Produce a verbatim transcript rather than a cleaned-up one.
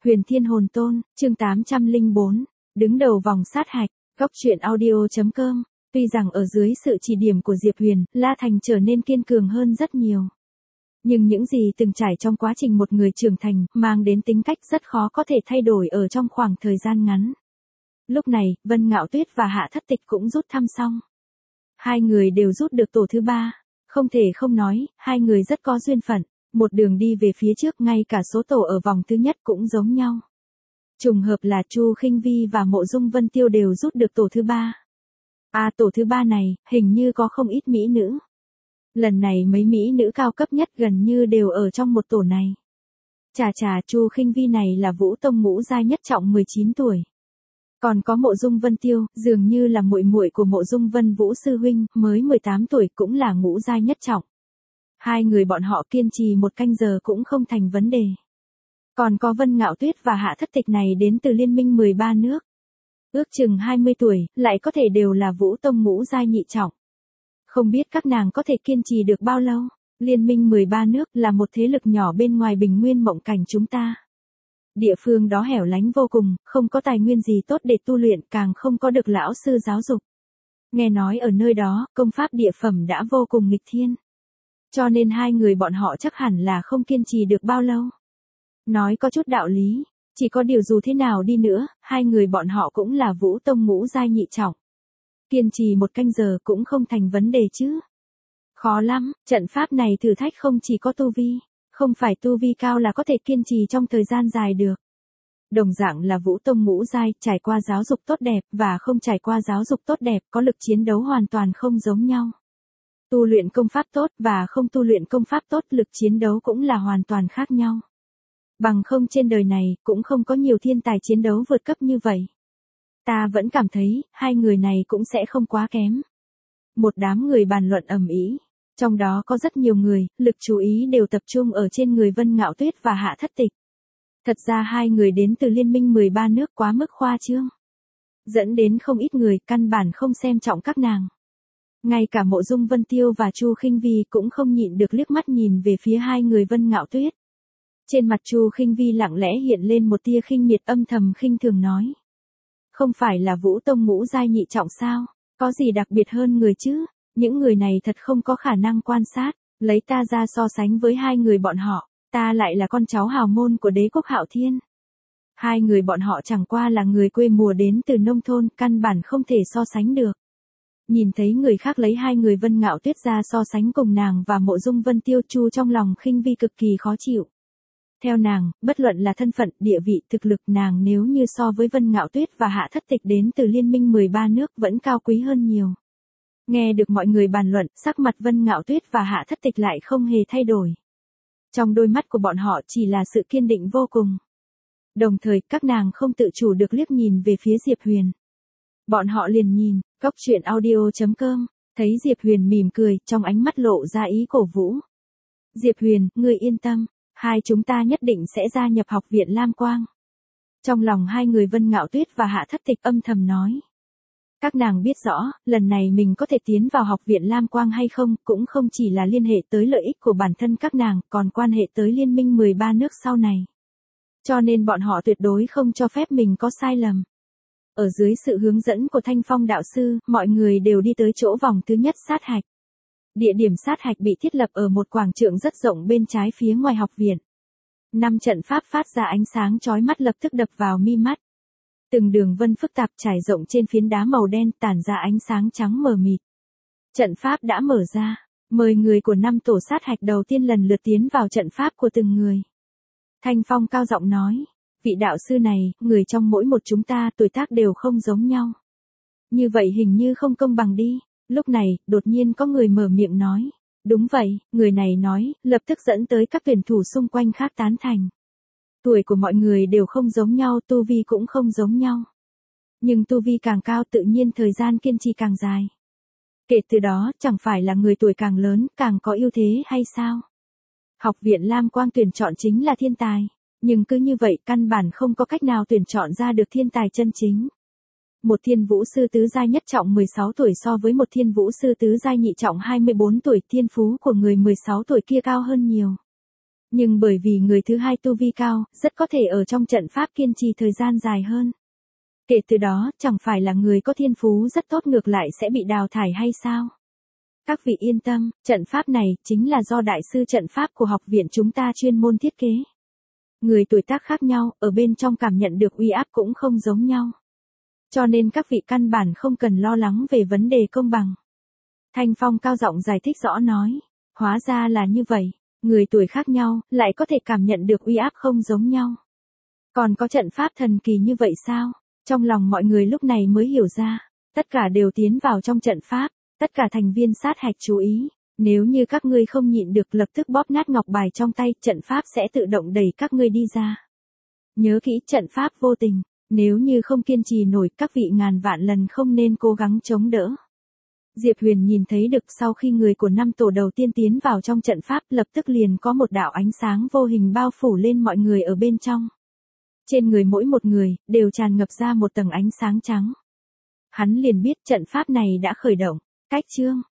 Huyền Thiên Hồn Tôn, chương tám trăm lẻ bốn, đứng đầu vòng sát hạch, góc truyện audio.com. Tuy rằng ở dưới sự chỉ điểm của Diệp Huyền, La Thành trở nên kiên cường hơn rất nhiều. Nhưng những gì từng trải trong quá trình một người trưởng thành, mang đến tính cách rất khó có thể thay đổi ở trong khoảng thời gian ngắn. Lúc này, Vân Ngạo Tuyết và Hạ Thất Tịch cũng rút thăm xong. Hai người đều rút được tổ thứ ba. Không thể không nói, hai người rất có duyên phận. Một đường đi về phía trước, ngay cả số tổ ở vòng thứ nhất cũng giống nhau. Trùng hợp là Chu Khinh Vi và Mộ Dung Vân Tiêu đều rút được tổ thứ ba. À, tổ thứ ba này, hình như có không ít mỹ nữ. Lần này mấy mỹ nữ cao cấp nhất gần như đều ở trong một tổ này. Chà chà, Chu Khinh Vi này là Vũ Tông ngũ giai nhất trọng mười chín tuổi. Còn có Mộ Dung Vân Tiêu, dường như là muội muội của Mộ Dung Vân Vũ sư huynh, mới mười tám tuổi cũng là ngũ giai nhất trọng. Hai người bọn họ kiên trì một canh giờ cũng không thành vấn đề. Còn có Vân Ngạo Tuyết và Hạ Thất Tịch này đến từ liên minh mười ba nước. Ước chừng hai mươi tuổi, lại có thể đều là Vũ Tông ngũ giai nhị trọng. Không biết các nàng có thể kiên trì được bao lâu. Liên minh mười ba nước là một thế lực nhỏ bên ngoài bình nguyên mộng cảnh chúng ta. Địa phương đó hẻo lánh vô cùng, không có tài nguyên gì tốt để tu luyện, càng không có được lão sư giáo dục. Nghe nói ở nơi đó, công pháp địa phẩm đã vô cùng nghịch thiên. Cho nên hai người bọn họ chắc hẳn là không kiên trì được bao lâu. Nói có chút đạo lý, chỉ có điều dù thế nào đi nữa, hai người bọn họ cũng là Vũ Tông ngũ giai nhị trọng. Kiên trì một canh giờ cũng không thành vấn đề chứ. Khó lắm, trận pháp này thử thách không chỉ có tu vi, không phải tu vi cao là có thể kiên trì trong thời gian dài được. Đồng dạng là Vũ Tông ngũ giai, trải qua giáo dục tốt đẹp và không trải qua giáo dục tốt đẹp, có lực chiến đấu hoàn toàn không giống nhau. Tu luyện công pháp tốt và không tu luyện công pháp tốt, lực chiến đấu cũng là hoàn toàn khác nhau. Bằng không trên đời này, cũng không có nhiều thiên tài chiến đấu vượt cấp như vậy. Ta vẫn cảm thấy, hai người này cũng sẽ không quá kém. Một đám người bàn luận ầm ĩ. Trong đó có rất nhiều người, lực chú ý đều tập trung ở trên người Vân Ngạo Tuyết và Hạ Thất Tịch. Thật ra hai người đến từ liên minh mười ba nước quá mức khoa trương. Dẫn đến không ít người căn bản không xem trọng các nàng. Ngay cả Mộ Dung Vân Tiêu và Chu Khinh Vi cũng không nhịn được liếc mắt nhìn về phía hai người Vân Ngạo Tuyết. Trên mặt Chu Khinh Vi lặng lẽ hiện lên một tia khinh miệt, âm thầm khinh thường nói. Không phải là Vũ Tông ngũ giai nhị trọng sao, có gì đặc biệt hơn người chứ, những người này thật không có khả năng quan sát, lấy ta ra so sánh với hai người bọn họ, ta lại là con cháu hào môn của đế quốc Hạo Thiên. Hai người bọn họ chẳng qua là người quê mùa đến từ nông thôn, căn bản không thể so sánh được. Nhìn thấy người khác lấy hai người Vân Ngạo Tuyết ra so sánh cùng nàng và Mộ Dung Vân Tiêu, Chu trong lòng Khinh Vi cực kỳ khó chịu. Theo nàng, bất luận là thân phận, địa vị, thực lực, nàng nếu như so với Vân Ngạo Tuyết và Hạ Thất Tịch đến từ liên minh mười ba nước vẫn cao quý hơn nhiều. Nghe được mọi người bàn luận, sắc mặt Vân Ngạo Tuyết và Hạ Thất Tịch lại không hề thay đổi. Trong đôi mắt của bọn họ chỉ là sự kiên định vô cùng. Đồng thời, các nàng không tự chủ được liếc nhìn về phía Diệp Huyền. Bọn họ liền nhìn, góc truyện audio.com, thấy Diệp Huyền mỉm cười, trong ánh mắt lộ ra ý cổ vũ. Diệp Huyền, ngươi yên tâm, hai chúng ta nhất định sẽ gia nhập học viện Lam Quang. Trong lòng hai người Vân Ngạo Tuyết và Hạ Thất Tịch âm thầm nói. Các nàng biết rõ, lần này mình có thể tiến vào học viện Lam Quang hay không, cũng không chỉ là liên hệ tới lợi ích của bản thân các nàng, còn quan hệ tới liên minh mười ba nước sau này. Cho nên bọn họ tuyệt đối không cho phép mình có sai lầm. Ở dưới sự hướng dẫn của Thanh Phong đạo sư, mọi người đều đi tới chỗ vòng thứ nhất sát hạch. Địa điểm sát hạch bị thiết lập ở một quảng trường rất rộng bên trái phía ngoài học viện. Năm trận pháp phát ra ánh sáng chói mắt lập tức đập vào mi mắt. Từng đường vân phức tạp trải rộng trên phiến đá màu đen tản ra ánh sáng trắng mờ mịt. Trận pháp đã mở ra, mời người của năm tổ sát hạch đầu tiên lần lượt tiến vào trận pháp của từng người. Thanh Phong cao giọng nói, vị đạo sư này, người trong mỗi một chúng ta tuổi tác đều không giống nhau. Như vậy hình như không công bằng đi. Lúc này, đột nhiên có người mở miệng nói. Đúng vậy, người này nói, lập tức dẫn tới các tuyển thủ xung quanh khác tán thành. Tuổi của mọi người đều không giống nhau, tu vi cũng không giống nhau. Nhưng tu vi càng cao tự nhiên thời gian kiên trì càng dài. Kể từ đó, chẳng phải là người tuổi càng lớn, càng có ưu thế hay sao? Học viện Lam Quang tuyển chọn chính là thiên tài. Nhưng cứ như vậy, căn bản không có cách nào tuyển chọn ra được thiên tài chân chính. Một thiên vũ sư tứ giai nhất trọng mười sáu tuổi so với một thiên vũ sư tứ giai nhị trọng hai mươi bốn tuổi, thiên phú của người mười sáu tuổi kia cao hơn nhiều. Nhưng bởi vì người thứ hai tu vi cao, rất có thể ở trong trận pháp kiên trì thời gian dài hơn. Kể từ đó, chẳng phải là người có thiên phú rất tốt ngược lại sẽ bị đào thải hay sao? Các vị yên tâm, trận pháp này chính là do đại sư trận pháp của học viện chúng ta chuyên môn thiết kế. Người tuổi tác khác nhau, ở bên trong cảm nhận được uy áp cũng không giống nhau. Cho nên các vị căn bản không cần lo lắng về vấn đề công bằng. Thanh Phong cao giọng giải thích rõ nói, hóa ra là như vậy, người tuổi khác nhau, lại có thể cảm nhận được uy áp không giống nhau. Còn có trận pháp thần kỳ như vậy sao? Trong lòng mọi người lúc này mới hiểu ra, tất cả đều tiến vào trong trận pháp, tất cả thành viên sát hạch chú ý, nếu như các ngươi không nhịn được lập tức bóp nát ngọc bài trong tay, trận pháp sẽ tự động đẩy các ngươi đi ra. Nhớ kỹ trận pháp vô tình, nếu như không kiên trì nổi các vị ngàn vạn lần không nên cố gắng chống đỡ. Diệp Huyền nhìn thấy được sau khi người của năm tổ đầu tiên tiến vào trong trận pháp lập tức liền có một đạo ánh sáng vô hình bao phủ lên mọi người ở bên trong. Trên người mỗi một người, đều tràn ngập ra một tầng ánh sáng trắng. Hắn liền biết trận pháp này đã khởi động. Cách chương